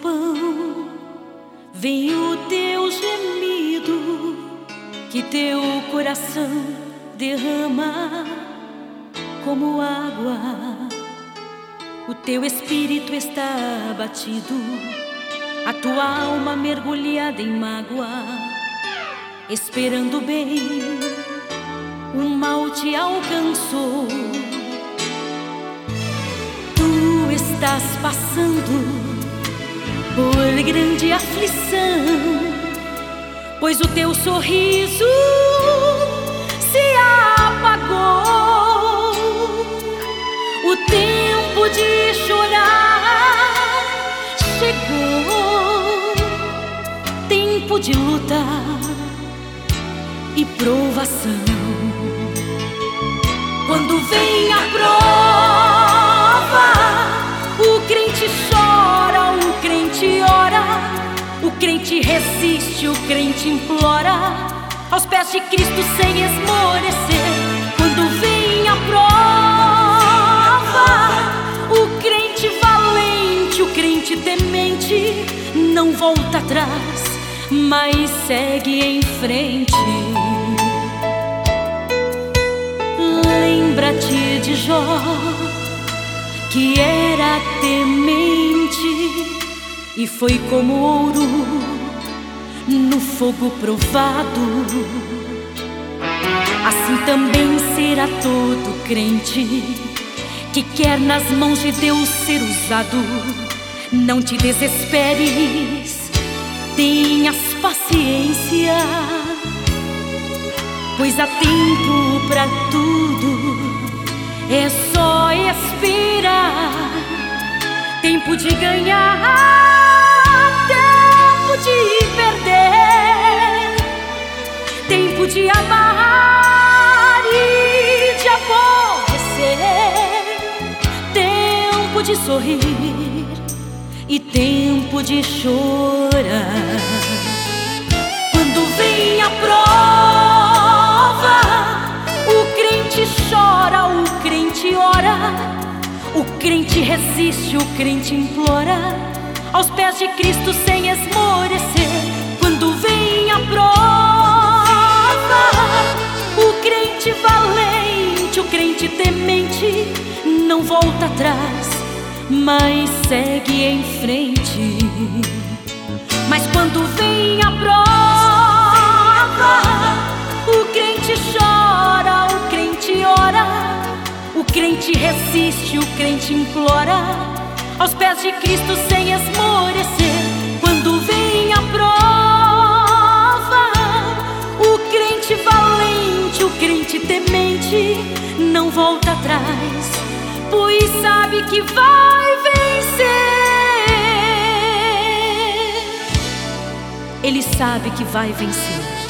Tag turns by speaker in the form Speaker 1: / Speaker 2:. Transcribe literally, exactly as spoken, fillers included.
Speaker 1: pão, vem o teu gemido que teu coração derrama como água. O teu espírito está abatido, a tua alma mergulhada em mágoa, esperando bem, o mal te alcançou. Tu estás passando por grande aflição, pois o teu sorriso se apagou. O tempo de chorar chegou, tempo de luta e provação. Quando vem a prova, o crente chora, o crente ora, o crente resiste, o crente implora aos pés de Cristo sem esmorecer. Quando vem a prova, o crente valente, o crente temente não volta atrás, mas segue em frente. Lembra-te de Jó, que era temente e foi como ouro no fogo provado. Assim também será todo crente que quer nas mãos de Deus ser usado. Não te desesperes, tenhas paciência, pois há tempo pra tudo, é só esperar. Tempo de ganhar, tempo de perder, tempo de amar e de aborrecer, tempo de sorrir e tempo de chorar. Quando vem a prova, o crente chora, o crente ora, o crente resiste, o crente implora aos pés de Cristo sem esmorecer. Quando vem a prova, o crente valente, o crente temente não volta atrás, mas segue em frente. Mas quando vem a prova, o crente chora, o crente ora, o crente resiste, o crente implora aos pés de Cristo sem esmorecer. Quando vem a prova, o crente valente, o crente temente não volta atrás, pois sabe que vai vencer. Ele sabe que vai vencer.